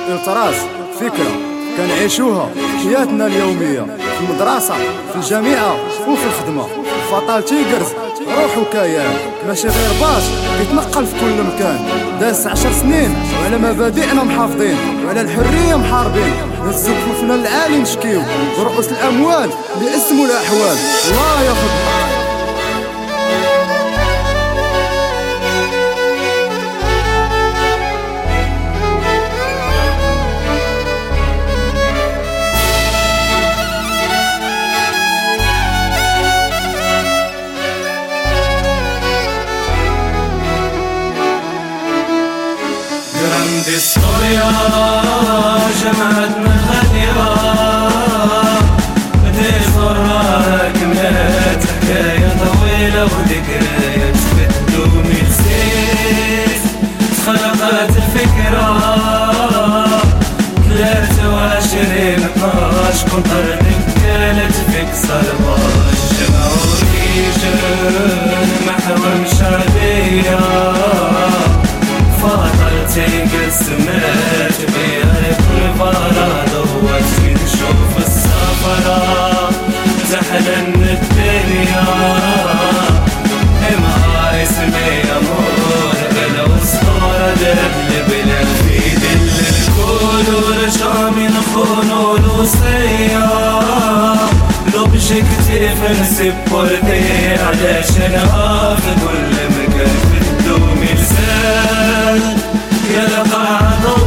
التراس فكرة كنعيشوها في حياتنا اليومية، في المدرسة، في الجامعة وفي الخدمة. فطال تيجرز روح وكيان، ماشي غير باش يتنقل في كل مكان. داس 10 سنين وعلى مبادئنا محافظين، وعلى الحرية محاربين. نهزو كفوفنا العالي نشكيو، ورؤوس الأموال اللي اسموا الأحوال. الله ياخذ دي ستوريا جمعتنا غديرة، دي صورة كملت حكاية طويلة وذكريات تبدو ميلسيس. تخلقت الفكرة 23/12 قنطرة كانت فيك صلباش. جمعوا ريجن محور شعبية، تيجي سمعت بيها كل فرا ضوت نشوف السفرة تحلن الدنيا. ما اسمي أمور بلا وصورة دبل بلا في دل الكل ورجع من خونو الوصية. لوبجيكتيف نسبورتي علشان في كل مكان في الدوم لسان. يلقى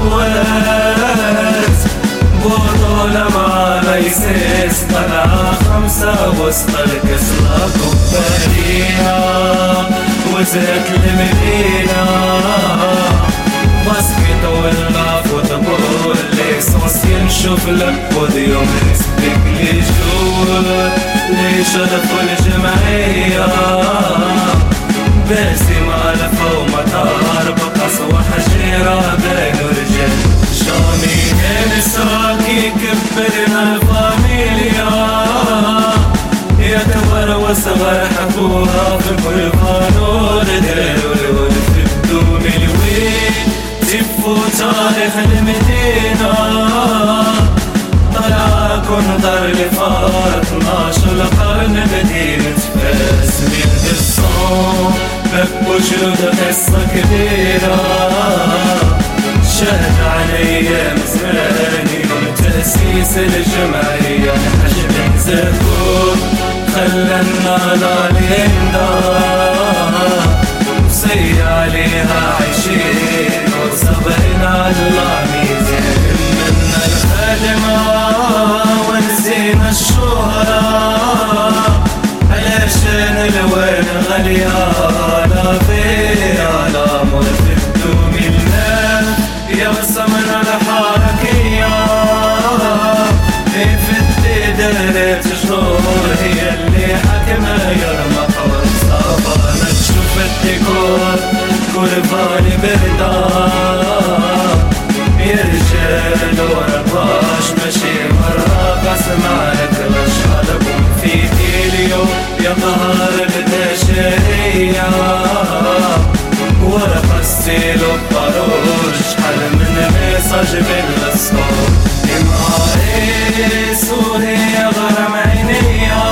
ضوات بطولة مع ميسيس، طلع 5 وسط الكسرة كباريها وزهت المدينة. باسكت ولا فوتبول ليسونس ينشوف لك بوديوم ريسبيك لي جول لي شرفوا الجمعية. باسمة لفا ومطار بقص وحجيرة بين رجال شامي نساكي كبرنا الفاميليا. يكبر وصغر حكوها في كل قانون ديروا الولد في بدون الوين. تفو تاريخ المدينة طلع كنظر لفار 12 قرن مدينة فاس. من الصوم وجود قصة كبيرة شهد على أيام زمان يوم تأسيس الجمعية. حجم زكور خلى النار وصي عليها عايشين وصبرنا على الله ميزان. منا الخدمة ونسينا الشهرة علشان الوين غليانة فيها الأمر في بدوم المال. يوصمنا الحركية في الدارة شهور هي اللي حكمة يرمق والصفا. نشوف الديكور كرفاني بردان يرجل ورباش ماشي مرة قسم عليك رشالكم في كيليو يا ظهر البشرية. ورق السيل وباروش شحال من ميساج بالصوت. سوريا غرام عينيا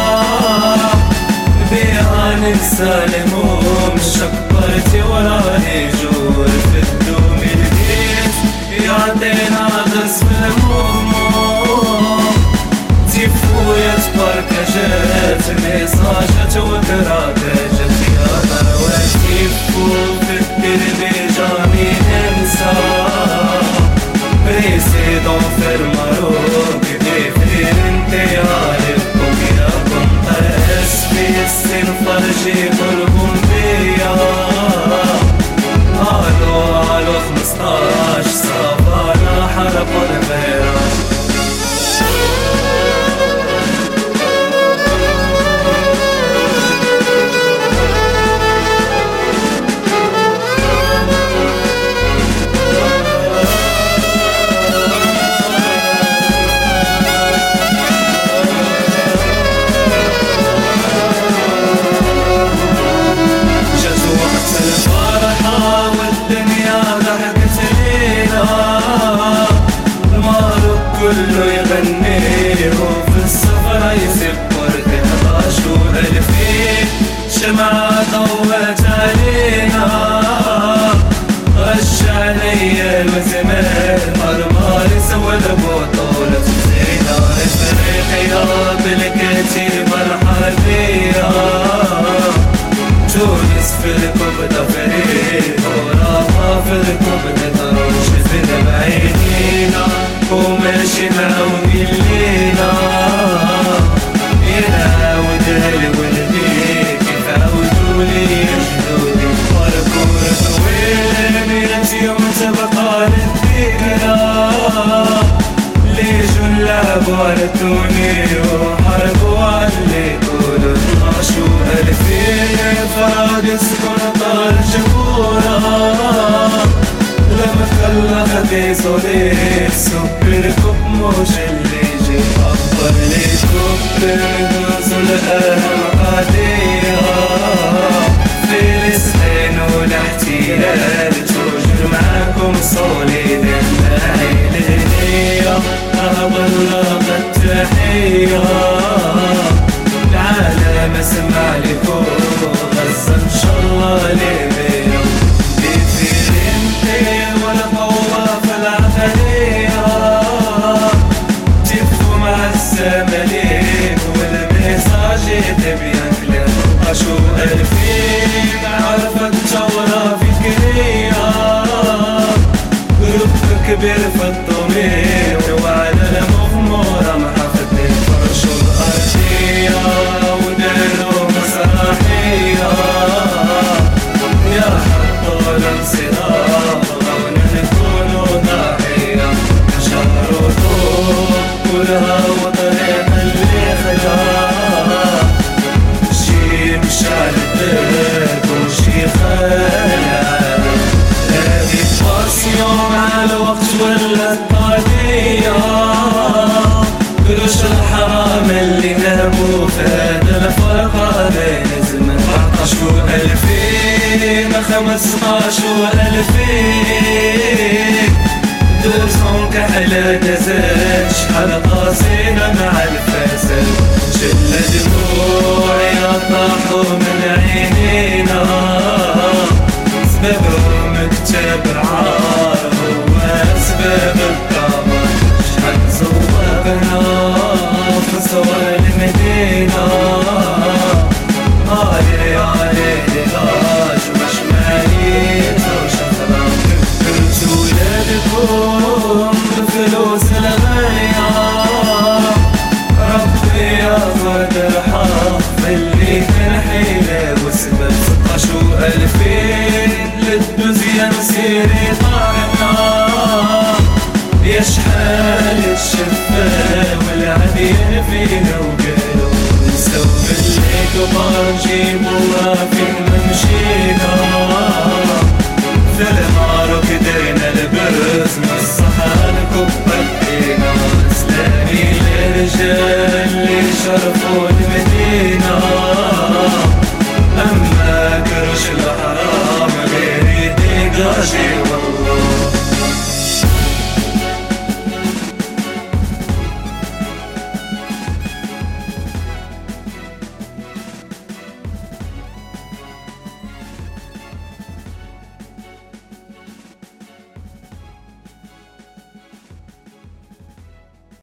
بيها ننسى الهموم. شكرتي وراني جور في الدوم البيت يعطينا غصب الهموم. تيفو يتبارك جات ميساجات وكراكات يا ثروات. تيفو في الدربي جامي ننسى بريسيدون في الماروك ديفير انتيالكم يا كنت اسفي السن فرجي كلكم بيا. الو 15 صفانا حرب الفيران. كله يغني وفي السفرة يسبر 11,000 شمعة ضوت علينا غش علي الوزمان مرمار سوى البطولة زينا افريق يا بالكتيب الحربية تونس في الكبدة فريق وراها في الكبدة تروش في بعينينا وماشي معودين لينا ينعاود الولدي كيف عودولي جدودي باركور طويل من يوم تبقى للذكرى ليجوا نلعبوا على الدوني وحاربوا على اللي يقولوا 12,000 فراد سكون طال جبورة لما خلى خدي صديق سوبركم موش اللي يجي أفضل ليكم بالغزو الأهم قضية فلسطين والاحتلال توجد معاكم صوليد العيلية أبلغ التحية العالم اسمع لكم غزة إن شاء الله ليبيا الزمالك والميساج تبين لك 12,000 عرفت ثورة فكرية جروب كبير في الضمير وعلى المغمورة محافظة فرشوا الأرضية وداروا مسرحية يا حطوا الانصراف غونا نكونوا ضحية شهروا طول كلها وطريق اللي خلاف شي مشعل الدرب وشي خيال هذه باسيون مع الوقت ولا الطاقية قروش الحرام اللي ناموا في هذا الفرقة بين زمن 14,000 15,000 دوسهم كحلة دزاج شحال قاصينا مع الفاسد شلة دموعي طاحوا من عينينا سببهم كتاب عار هو سبب الدمار شحال صوبنا في صور المدينة علي لاج مش ماليت وشخرا كنت ولادكم بفلوس الغاية ربي ياخد الحق اللي كان حيلة وسبب 16,000 للدنيا مسيري طاحنا يا شحال الشفا والعديان فينا وقالوا نسوا باللي كبار جيبوها فين ما مشينا في المعركة